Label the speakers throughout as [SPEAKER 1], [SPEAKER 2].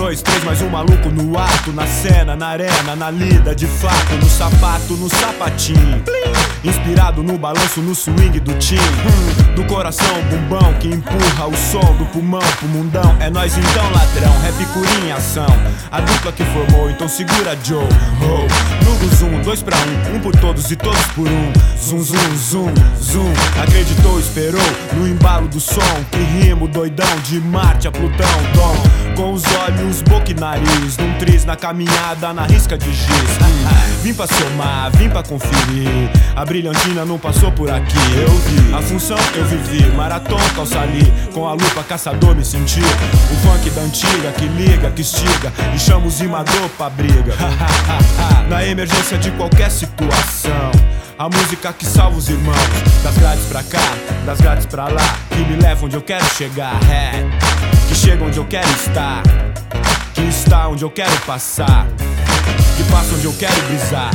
[SPEAKER 1] dois, três, mais um maluco no ato, na cena, na arena, na lida, de fato, no sapato, no sapatinho. Inspirado no balanço, no swing do tim, do coração, bumbão que empurra o som do pulmão pro mundão. É nós então, ladrão, rap curinha em ação. A dupla que formou, então segura Joe. Oh, no zoom, 2 pra 1, um por todos e todos por um. Zoom, zoom, zoom, zoom. Acreditou, esperou no embalo do som. Que rimo doidão de Marte a Plutão, dom. Com os olhos, boca e nariz, num triz na caminhada, na risca de giz. Vim pra somar, vim pra conferir. A brilhantina não passou por aqui, eu vi. A função eu vivi, maratona, calça ali. Com a lupa caçador me senti. O funk da antiga que liga, que estiga e chama o zimador pra briga. Na emergência de qualquer situação, a música que salva os irmãos. Das grades pra cá, das grades pra lá, que me leva onde eu quero chegar. Que chega onde eu quero estar, que está onde eu quero passar, que passa onde eu quero brisar.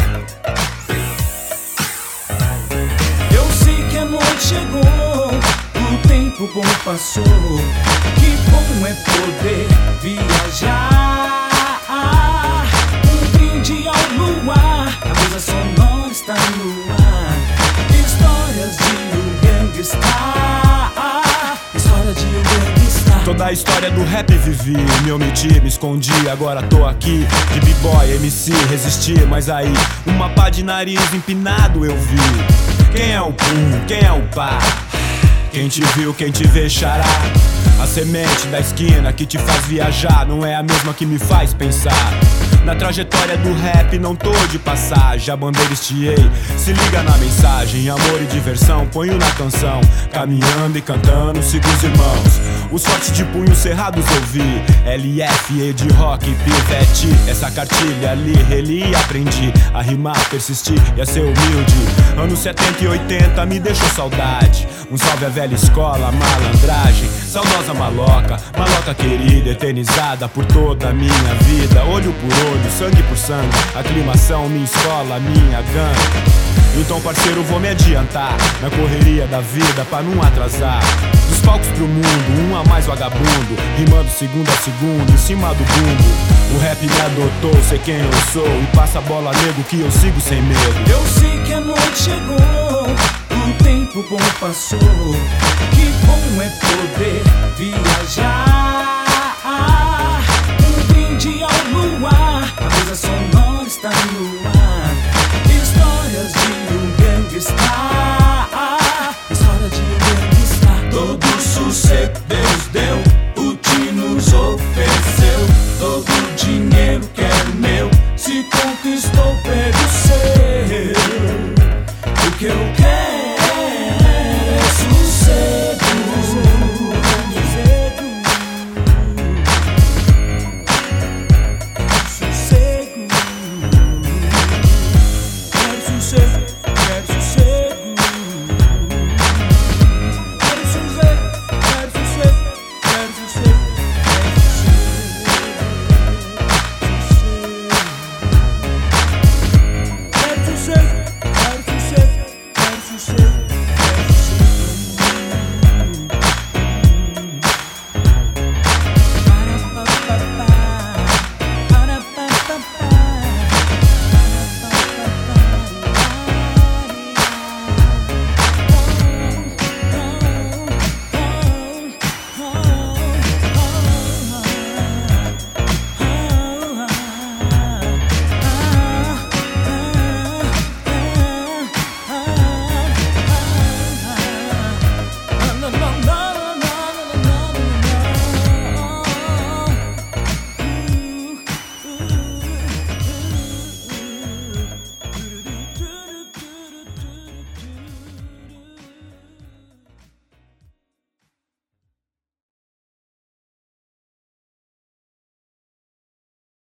[SPEAKER 2] Eu sei que a noite chegou, o tempo bom passou. Que bom é poder viajar. Um brinde ao luar, a brisa sonora está no ar. Histórias de um gangsta, história de um gangsta.
[SPEAKER 1] Toda a história do rap vivi, me omiti, me escondi, agora tô aqui. De b-boy, MC, resisti, mas aí uma pá de nariz empinado eu vi. Quem é o pum, quem é o pá? Quem te viu, quem te vê xará. A semente da esquina que te faz viajar não é a mesma que me faz pensar. Na trajetória do rap não tô de passagem, a bandeira estiei. Se liga na mensagem, amor e diversão, ponho na canção. Caminhando e cantando, sigo os irmãos. Os fortes de punhos cerrados eu vi. LF, Ed Rock, Pivete. Essa cartilha ali, reli e aprendi a rimar, persistir e a ser humilde. Anos 70 e 80 me deixou saudade. Um salve à velha escola, malandragem. Saudosa maloca, maloca querida, eternizada por toda a minha vida. Olho por olho, sangue por sangue, aclimação, minha escola, minha gangue. Então parceiro, vou me adiantar na correria da vida pra não atrasar. Dos palcos pro mundo, um a mais vagabundo, rimando segundo a segundo, em cima do bumbo. O rap me adotou, sei quem eu sou, e passa a bola nego que eu sigo sem medo.
[SPEAKER 2] Eu sei que a noite chegou, o tempo bom passou. Que bom é poder viajar.